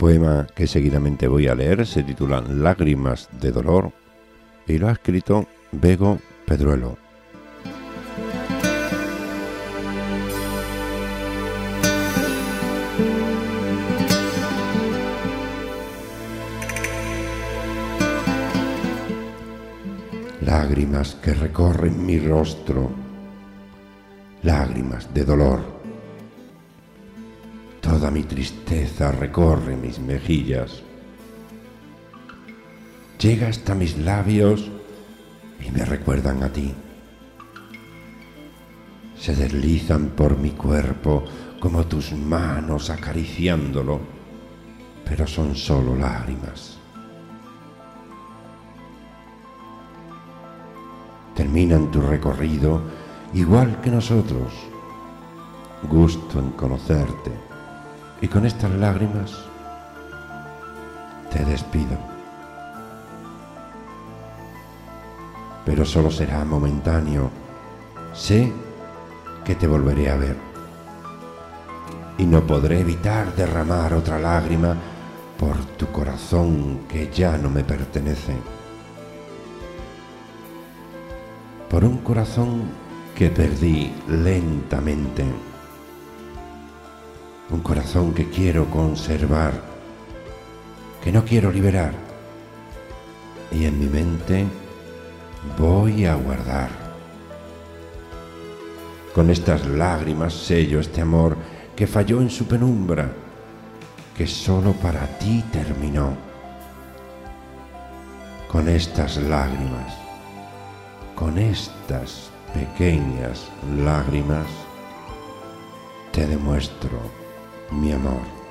poema que seguidamente voy a leer se titula Lágrimas de dolor y lo ha escrito Bego Pedruelo. Lágrimas que recorren mi rostro, lágrimas de dolor. Toda mi tristeza recorre mis mejillas, llega hasta mis labios y me recuerdan a ti. Se deslizan por mi cuerpo como tus manos acariciándolo, pero son solo lágrimas. Terminan tu recorrido igual que nosotros. Gusto en conocerte y con estas lágrimas te despido. Pero solo será momentáneo. Sé que te volveré a ver y no podré evitar derramar otra lágrima por tu corazón que ya no me pertenece. Por un corazón que perdí lentamente, un corazón que quiero conservar, que no quiero liberar, y en mi mente voy a guardar. Con estas lágrimas sello este amor que falló en su penumbra, que solo para ti terminó. Con estas lágrimas, con estas pequeñas lágrimas, te demuestro mi amor.